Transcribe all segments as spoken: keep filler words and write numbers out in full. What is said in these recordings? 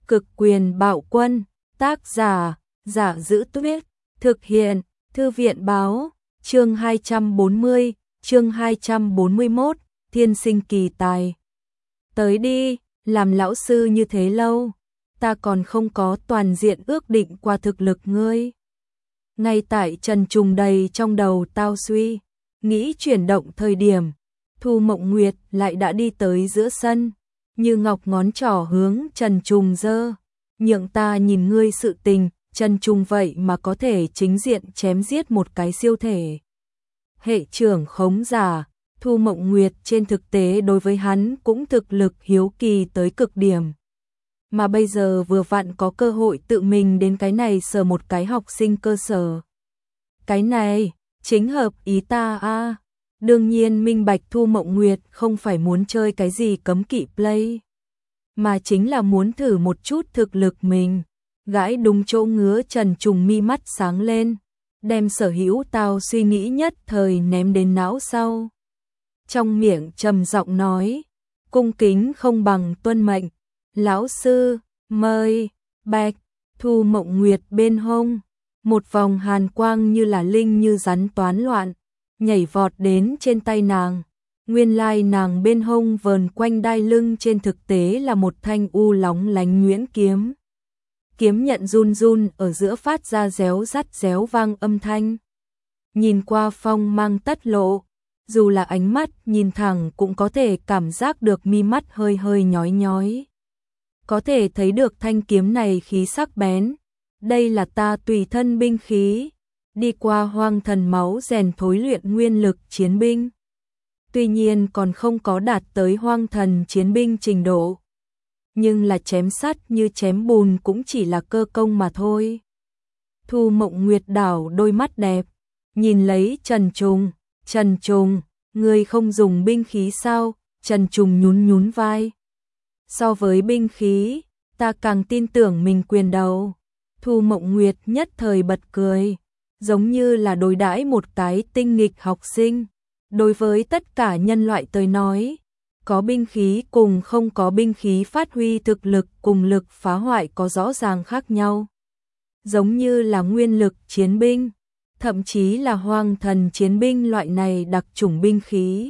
Cực quyền bạo quân, tác giả, Giả Giữ Tuyết, thực hiện, Thư viện báo, chương hai trăm bốn mươi, chương hai trăm bốn mươi mốt, thiên sinh kỳ tài. Tới đi, làm lão sư như thế lâu, ta còn không có toàn diện ước định qua thực lực ngươi. Ngay tại Trần Trùng đầy trong đầu tao suy, nghĩ chuyển động thời điểm, Thu Mộng Nguyệt lại đã đi tới giữa sân, như ngọc ngón trỏ hướng Trần Trùng giơ, nhượng ta nhìn ngươi sự tình. Trần Trùng vậy mà có thể chính diện chém giết một cái siêu thể hệ trưởng khống giả. Thu Mộng Nguyệt trên thực tế đối với hắn cũng thực lực hiếu kỳ tới cực điểm. Mà bây giờ vừa vặn có cơ hội tự mình đến cái này sờ một cái học sinh cơ sở. Cái này, chính hợp ý ta a. Đương nhiên minh bạch Thu Mộng Nguyệt không phải muốn chơi cái gì cấm kỵ play, mà chính là muốn thử một chút thực lực mình. Gãi đúng chỗ ngứa, Trần Trùng mi mắt sáng lên, đem sở hữu tao suy nghĩ nhất thời ném đến não sau. Trong miệng trầm giọng nói, cung kính không bằng tuân mệnh, lão sư, mời. Bạch, Thu Mộng Nguyệt bên hông, một vòng hàn quang như là linh như rắn toán loạn, nhảy vọt đến trên tay nàng. Nguyên lai nàng bên hông vờn quanh đai lưng trên thực tế là một thanh u lóng lánh nhuyễn kiếm. Kiếm nhận run run ở giữa phát ra réo rắt réo vang âm thanh. Nhìn qua phong mang tất lộ, dù là ánh mắt nhìn thẳng cũng có thể cảm giác được mi mắt hơi hơi nhói nhói. Có thể thấy được thanh kiếm này khí sắc bén. Đây là ta tùy thân binh khí, đi qua hoang thần máu rèn thối luyện nguyên lực chiến binh. Tuy nhiên còn không có đạt tới hoang thần chiến binh trình độ, nhưng là chém sắt như chém bùn cũng chỉ là cơ công mà thôi. Thu Mộng Nguyệt đảo đôi mắt đẹp, nhìn lấy Trần Trùng. Trần Trùng, ngươi không dùng binh khí sao? Trần Trùng nhún nhún vai. So với binh khí, ta càng tin tưởng mình quyền đầu. Thu Mộng Nguyệt nhất thời bật cười, giống như là đối đãi một cái tinh nghịch học sinh. Đối với tất cả nhân loại tới nói, có binh khí cùng không có binh khí phát huy thực lực cùng lực phá hoại có rõ ràng khác nhau. Giống như là nguyên lực chiến binh, thậm chí là hoang thần chiến binh loại này đặc chủng binh khí.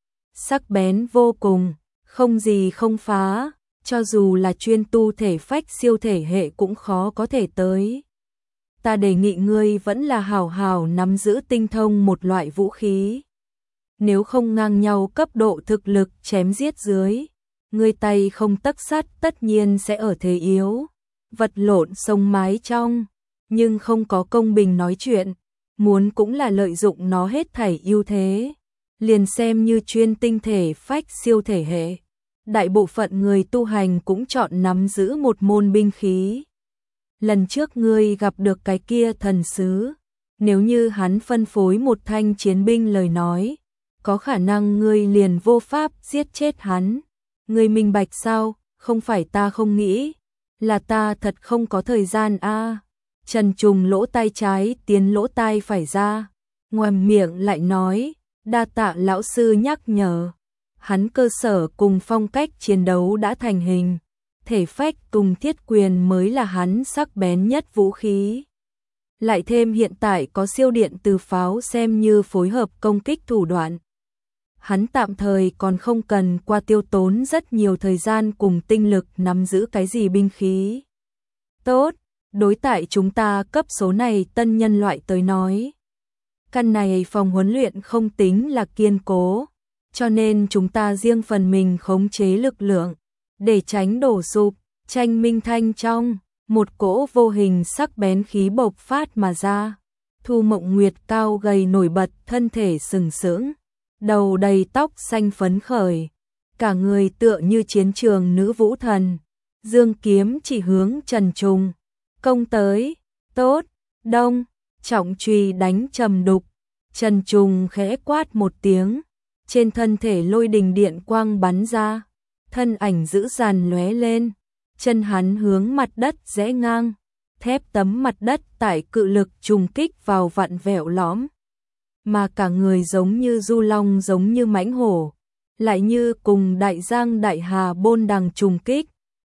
Sắc bén vô cùng, không gì không phá, cho dù là chuyên tu thể phách siêu thể hệ cũng khó có thể tới. Ta đề nghị ngươi vẫn là hảo hảo nắm giữ tinh thông một loại vũ khí. Nếu không ngang nhau cấp độ thực lực chém giết dưới, ngươi tay không tấc sắt tất nhiên sẽ ở thế yếu, vật lộn sông mái trong, nhưng không có công bình nói chuyện, muốn cũng là lợi dụng nó hết thảy ưu thế. Liền xem như chuyên tinh thể phách siêu thể hệ, đại bộ phận người tu hành cũng chọn nắm giữ một môn binh khí. Lần trước ngươi gặp được cái kia thần sứ, nếu như hắn phân phối một thanh chiến binh lời nói, có khả năng ngươi liền vô pháp giết chết hắn. Ngươi minh bạch sao? Không phải ta không nghĩ, là ta thật không có thời gian a. À. Trần Trùng lỗ tai trái tiến lỗ tai phải ra, ngoàm miệng lại nói, đa tạ lão sư nhắc nhở. Hắn cơ sở cùng phong cách chiến đấu đã thành hình, thể phách cùng thiết quyền mới là hắn sắc bén nhất vũ khí. Lại thêm hiện tại có siêu điện từ pháo xem như phối hợp công kích thủ đoạn. Hắn tạm thời còn không cần qua tiêu tốn rất nhiều thời gian cùng tinh lực nắm giữ cái gì binh khí. Tốt, đối tại chúng ta cấp số này tân nhân loại tới nói. Căn này phòng huấn luyện không tính là kiên cố, cho nên chúng ta riêng phần mình khống chế lực lượng, để tránh đổ sụp. Tranh minh thanh trong, một cỗ vô hình sắc bén khí bộc phát mà ra. Thu Mộng Nguyệt cao gầy nổi bật, thân thể sừng sững, đầu đầy tóc xanh phấn khởi, cả người tựa như chiến trường nữ vũ thần. Dương kiếm chỉ hướng Trần Trùng, công tới. Tốt, đông, trọng chùy đánh trầm đục. Trần Trùng khẽ quát một tiếng, trên thân thể lôi đình điện quang bắn ra, thân ảnh dữ dằn lóe lên, chân hắn hướng mặt đất rẽ ngang, thép tấm mặt đất tại cự lực trùng kích vào vặn vẹo lõm, mà cả người giống như du long giống như mãnh hổ, lại như cùng đại giang đại hà bôn đằng trùng kích,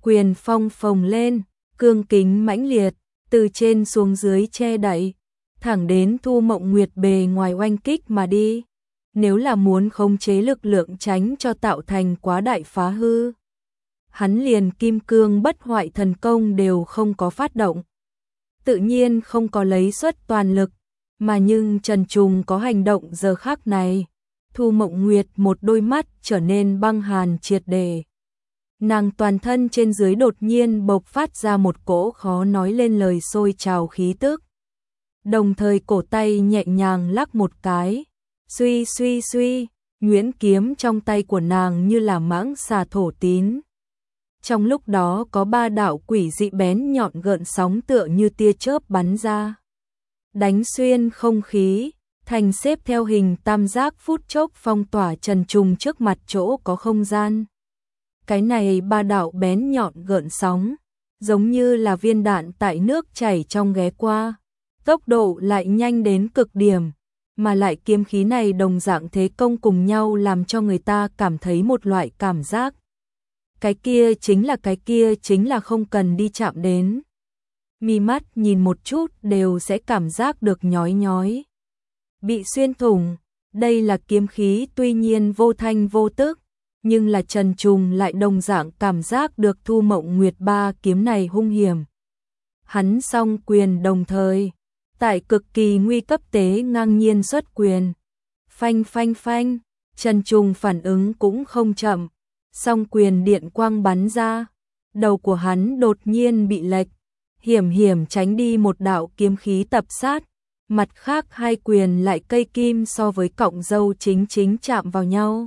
quyền phong phồng lên, cương kính mãnh liệt, từ trên xuống dưới che đậy, thẳng đến Thu Mộng Nguyệt bề ngoài oanh kích mà đi. Nếu là muốn khống chế lực lượng tránh cho tạo thành quá đại phá hư, hắn liền kim cương bất hoại thần công đều không có phát động. Tự nhiên không có lấy suất toàn lực, mà nhưng Trần Trùng có hành động giờ khắc này. Thu Mộng Nguyệt một đôi mắt trở nên băng hàn triệt để. Nàng toàn thân trên dưới đột nhiên bộc phát ra một cỗ khó nói lên lời sôi trào khí tức. Đồng thời cổ tay nhẹ nhàng lắc một cái, suy suy suy, nhuyễn kiếm trong tay của nàng như là mãng xà thổ tín. Trong lúc đó có ba đạo quỷ dị bén nhọn gợn sóng tựa như tia chớp bắn ra, đánh xuyên không khí, thành xếp theo hình tam giác phút chốc phong tỏa Trần Trùng trước mặt chỗ có không gian. Cái này ba đạo bén nhọn gợn sóng, giống như là viên đạn tại nước chảy trong ghé qua, tốc độ lại nhanh đến cực điểm, mà lại kiếm khí này đồng dạng thế công cùng nhau làm cho người ta cảm thấy một loại cảm giác. Cái kia chính là cái kia chính là không cần đi chạm đến. Mi mắt nhìn một chút đều sẽ cảm giác được nhói nhói. Bị xuyên thủng, đây là kiếm khí tuy nhiên vô thanh vô tức, nhưng là Trần Trùng lại đồng dạng cảm giác được Thu Mộng Nguyệt ba kiếm này hung hiểm. Hắn song quyền đồng thời, tại cực kỳ nguy cấp tế ngang nhiên xuất quyền. Phanh phanh phanh, Trần Trùng phản ứng cũng không chậm, song quyền điện quang bắn ra, đầu của hắn đột nhiên bị lệch, hiểm hiểm tránh đi một đạo kiếm khí tập sát, mặt khác hai quyền lại cây kim so với cọng dâu chính chính chạm vào nhau.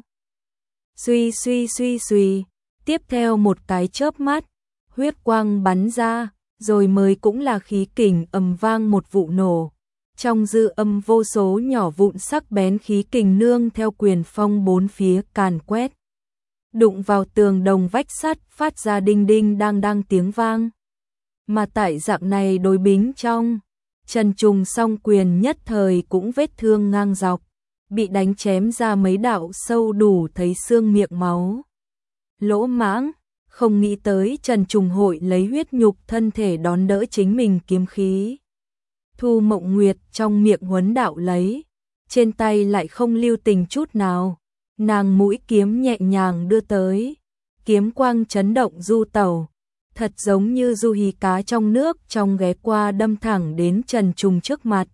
Suy suy suy suy, tiếp theo một cái chớp mắt, huyết quang bắn ra, rồi mới cũng là khí kình ầm vang một vụ nổ. Trong dư âm vô số nhỏ vụn sắc bén khí kình nương theo quyền phong bốn phía càn quét, đụng vào tường đồng vách sắt phát ra đinh đinh đang đang tiếng vang. Mà tại dạng này đối bính trong, Trần Trùng song quyền nhất thời cũng vết thương ngang dọc, bị đánh chém ra mấy đạo sâu đủ thấy xương miệng máu. Lỗ mãng, không nghĩ tới Trần Trùng hội lấy huyết nhục thân thể đón đỡ chính mình kiếm khí. Thu Mộng Nguyệt trong miệng huấn đạo lấy, trên tay lại không lưu tình chút nào, nàng mũi kiếm nhẹ nhàng đưa tới, kiếm quang chấn động du tẩu, thật giống như du hí cá trong nước trong ghé qua đâm thẳng đến Trần Trùng trước mặt.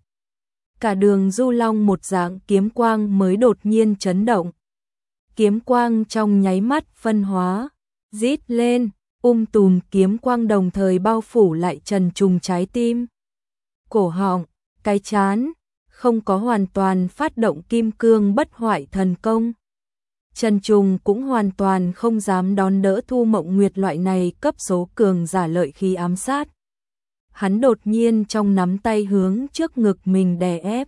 Cả đường du long một dạng kiếm quang mới đột nhiên chấn động. Kiếm quang trong nháy mắt phân hóa, rít lên, um tùm kiếm quang đồng thời bao phủ lại Trần Trùng trái tim, cổ họng, cái trán, không có hoàn toàn phát động kim cương bất hoại thần công. Trần Trùng cũng hoàn toàn không dám đón đỡ Thu Mộng Nguyệt loại này cấp số cường giả lợi khí ám sát. Hắn đột nhiên trong nắm tay hướng trước ngực mình đè ép,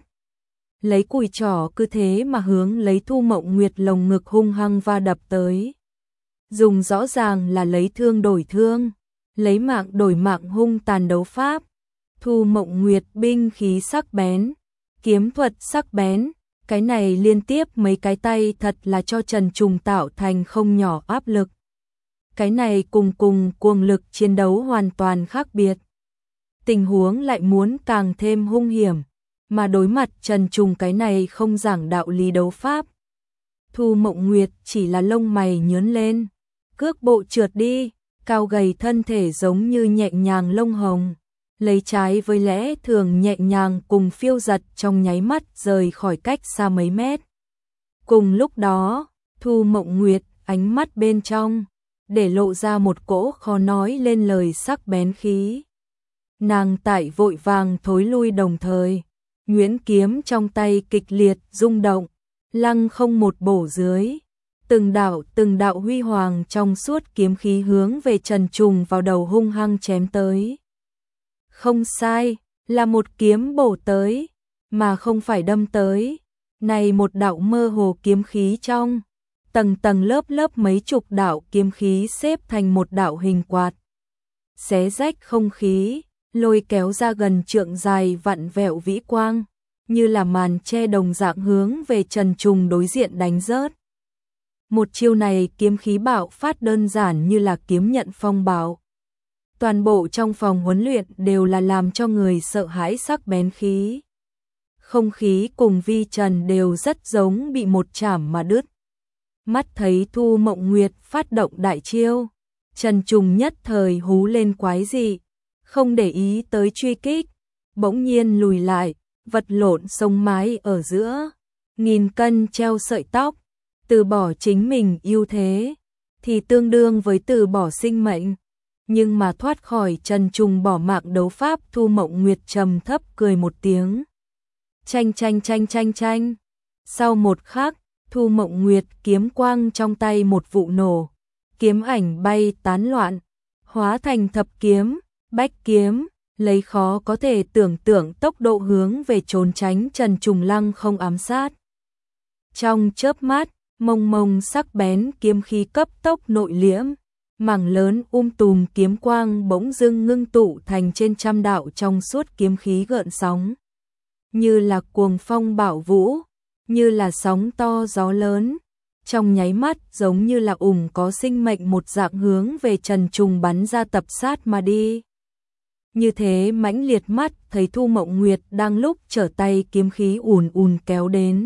lấy cùi trỏ cứ thế mà hướng lấy Thu Mộng Nguyệt lồng ngực hung hăng va đập tới. Dùng rõ ràng là lấy thương đổi thương, lấy mạng đổi mạng hung tàn đấu pháp. Thu Mộng Nguyệt binh khí sắc bén, kiếm thuật sắc bén, cái này liên tiếp mấy cái tay thật là cho Trần Trùng tạo thành không nhỏ áp lực. Cái này cùng cùng cuồng lực chiến đấu hoàn toàn khác biệt. Tình huống lại muốn càng thêm hung hiểm, mà đối mặt Trần Trùng cái này không giảng đạo lý đấu pháp. Thu Mộng Nguyệt chỉ là lông mày nhướng lên, cước bộ trượt đi, cao gầy thân thể giống như nhẹ nhàng lông hồng, lấy trái với lẽ thường nhẹ nhàng cùng phiêu giật trong nháy mắt rời khỏi cách xa mấy mét. Cùng lúc đó, Thu Mộng Nguyệt ánh mắt bên trong để lộ ra một cỗ khó nói lên lời sắc bén khí. Nàng tại vội vàng thối lui đồng thời, nhuyễn kiếm trong tay kịch liệt rung động, lăng không một bổ dưới, từng đạo từng đạo huy hoàng trong suốt kiếm khí hướng về Trần Trùng vào đầu hung hăng chém tới. Không sai, là một kiếm bổ tới, mà không phải đâm tới. Này một đạo mơ hồ kiếm khí trong, tầng tầng lớp lớp mấy chục đạo kiếm khí xếp thành một đạo hình quạt, xé rách không khí, lôi kéo ra gần trượng dài vặn vẹo vĩ quang, như là màn che đồng dạng hướng về Trần Trùng đối diện đánh rớt. Một chiêu này kiếm khí bạo phát đơn giản như là kiếm nhận phong bạo. Toàn bộ trong phòng huấn luyện đều là làm cho người sợ hãi sắc bén khí. Không khí cùng Vi Trần đều rất giống bị một chảm mà đứt. Mắt thấy Thu Mộng Nguyệt phát động đại chiêu, Trần Trùng nhất thời hú lên quái dị, không để ý tới truy kích, bỗng nhiên lùi lại, vật lộn sông mái ở giữa, nghìn cân treo sợi tóc, từ bỏ chính mình ưu thế, thì tương đương với từ bỏ sinh mệnh. Nhưng mà thoát khỏi Trần Trùng bỏ mạng đấu pháp, Thu Mộng Nguyệt trầm thấp cười một tiếng. Chanh chanh chanh chanh chanh. Sau một khắc, Thu Mộng Nguyệt kiếm quang trong tay một vụ nổ, kiếm ảnh bay tán loạn, hóa thành thập kiếm, bách kiếm, lấy khó có thể tưởng tượng tốc độ hướng về trốn tránh Trần Trùng lăng không ám sát. Trong chớp mắt, mông mông sắc bén kiếm khí cấp tốc nội liễm, mảng lớn um tùm kiếm quang bỗng dưng ngưng tụ thành trên trăm đạo trong suốt kiếm khí gợn sóng. Như là cuồng phong bạo vũ, như là sóng to gió lớn, trong nháy mắt giống như là ủng có sinh mệnh một dạng hướng về Trần Trùng bắn ra tập sát mà đi. Như thế mãnh liệt mắt thấy Thu Mộng Nguyệt đang lúc trở tay kiếm khí ùn ùn kéo đến.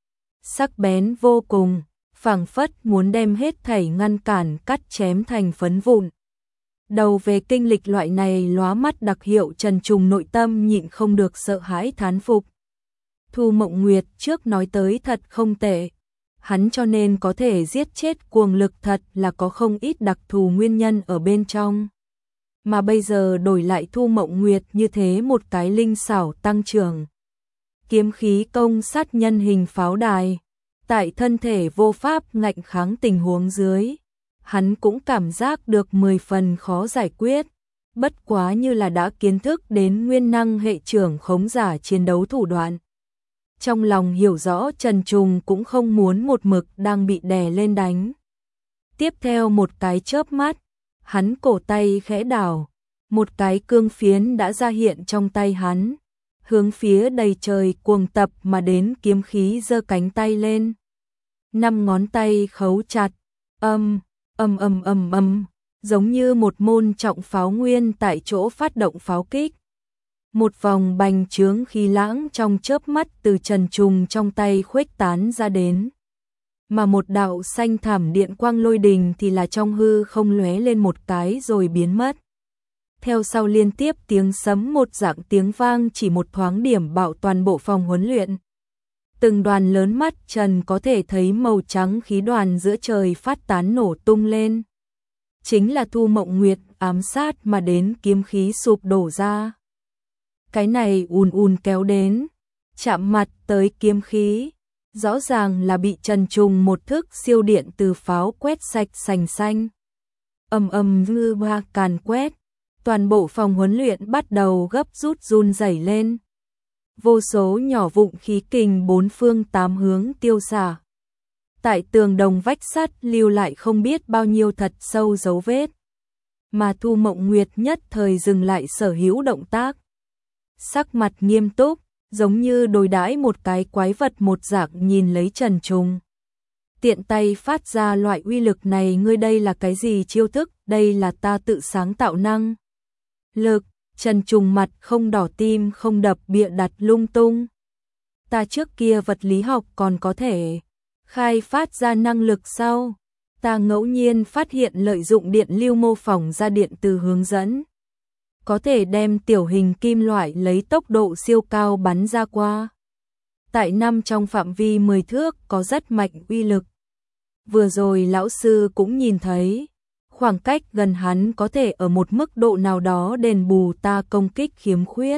Sắc bén vô cùng, phảng phất muốn đem hết thảy ngăn cản cắt chém thành phấn vụn. Đầu về kinh lịch loại này lóa mắt đặc hiệu, Trần Trùng nội tâm nhịn không được sợ hãi thán phục. Thu Mộng Nguyệt trước nói tới thật không tệ, hắn cho nên có thể giết chết cuồng lực thật là có không ít đặc thù nguyên nhân ở bên trong. Mà bây giờ đổi lại Thu Mộng Nguyệt như thế một cái linh xảo tăng trưởng. Kiếm khí công sát nhân hình pháo đài, tại thân thể vô pháp ngạnh kháng tình huống dưới, hắn cũng cảm giác được mười phần khó giải quyết, bất quá như là đã kiến thức đến nguyên năng hệ trưởng khống giả chiến đấu thủ đoạn. Trong lòng hiểu rõ Trần Trùng cũng không muốn một mực đang bị đè lên đánh. Tiếp theo một cái chớp mắt, hắn cổ tay khẽ đảo, một cái cương phiến đã ra hiện trong tay hắn, hướng phía đầy trời cuồng tập mà đến kiếm khí giơ cánh tay lên. Năm ngón tay khấu chặt, âm, âm âm âm âm, giống như một môn trọng pháo nguyên tại chỗ phát động pháo kích. Một vòng bành trướng khí lãng trong chớp mắt từ Trần Trùng trong tay khuếch tán ra đến. Mà một đạo xanh thảm điện quang lôi đình thì là trong hư không lóe lên một cái rồi biến mất. Theo sau liên tiếp tiếng sấm một dạng tiếng vang chỉ một thoáng điểm bạo toàn bộ phòng huấn luyện. Từng đoàn lớn mắt Trần có thể thấy màu trắng khí đoàn giữa trời phát tán nổ tung lên. Chính là Thu Mộng Nguyệt ám sát mà đến kiếm khí sụp đổ ra. Cái này ùn ùn kéo đến, chạm mặt tới kiếm khí, rõ ràng là bị Trần Trùng một thức siêu điện từ pháo quét sạch sành xanh. Ầm ầm như ba càn quét, toàn bộ phòng huấn luyện bắt đầu gấp rút run rẩy lên. Vô số nhỏ vụn khí kình bốn phương tám hướng tiêu xả. Tại tường đồng vách sắt lưu lại không biết bao nhiêu thật sâu dấu vết. Mà Thu Mộng Nguyệt nhất thời dừng lại sở hữu động tác. Sắc mặt nghiêm túc, giống như đối đãi một cái quái vật một dạng nhìn lấy Trần Trùng. Tiện tay phát ra loại uy lực này, ngươi đây là cái gì chiêu thức, đây là ta tự sáng tạo năng lực. Trần Trùng mặt không đỏ tim không đập bịa đặt lung tung. Ta trước kia vật lý học còn có thể khai phát ra năng lực sau. Ta ngẫu nhiên phát hiện lợi dụng điện lưu mô phỏng ra điện từ hướng dẫn. Có thể đem tiểu hình kim loại lấy tốc độ siêu cao bắn ra qua. Tại năm trong phạm vi mười thước có rất mạnh uy lực. Vừa rồi lão sư cũng nhìn thấy. Khoảng cách gần hắn có thể ở một mức độ nào đó đền bù ta công kích khiếm khuyết.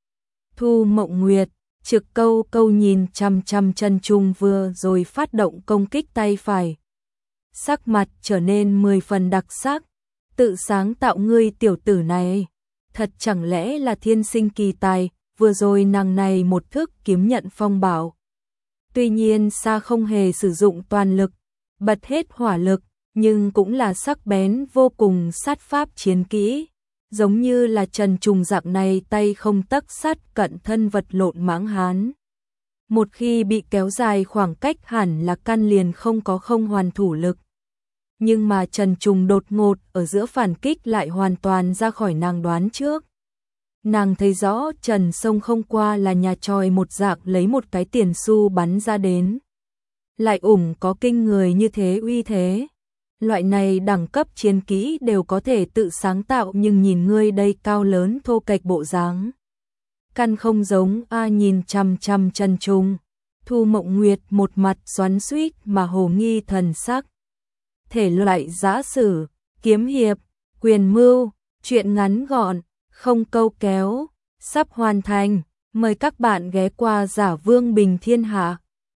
Thu Mộng Nguyệt, trực câu câu nhìn chăm chăm Trần Trùng vừa rồi phát động công kích tay phải. Sắc mặt trở nên mười phần đặc sắc. Tự sáng tạo ngươi tiểu tử này. Thật chẳng lẽ là thiên sinh kỳ tài, vừa rồi nàng này một thức kiếm nhận phong bảo. Tuy nhiên xa không hề sử dụng toàn lực, bật hết hỏa lực. Nhưng cũng là sắc bén vô cùng sát pháp chiến kỹ, giống như là Trần Trùng dạng này tay không tấc sắt cận thân vật lộn mãng hán. Một khi bị kéo dài khoảng cách hẳn là căn liền không có không hoàn thủ lực. Nhưng mà Trần Trùng đột ngột ở giữa phản kích lại hoàn toàn ra khỏi nàng đoán trước. Nàng thấy rõ Trần Sông không qua là nhà tròi một dạng lấy một cái tiền xu bắn ra đến. Lại ủng có kinh người như thế uy thế. Loại này đẳng cấp chiến kỹ đều có thể tự sáng tạo nhưng nhìn ngươi đây cao lớn thô kệch bộ dáng. Căn không giống a nhìn chằm chằm Trần Trùng. Thu Mộng Nguyệt một mặt xoắn xuýt mà hồ nghi thần sắc. Thể loại giã sử, kiếm hiệp, quyền mưu, truyện ngắn gọn, không câu kéo, sắp hoàn thành. Mời các bạn ghé qua Giả Vương Bình Thiên Hạ.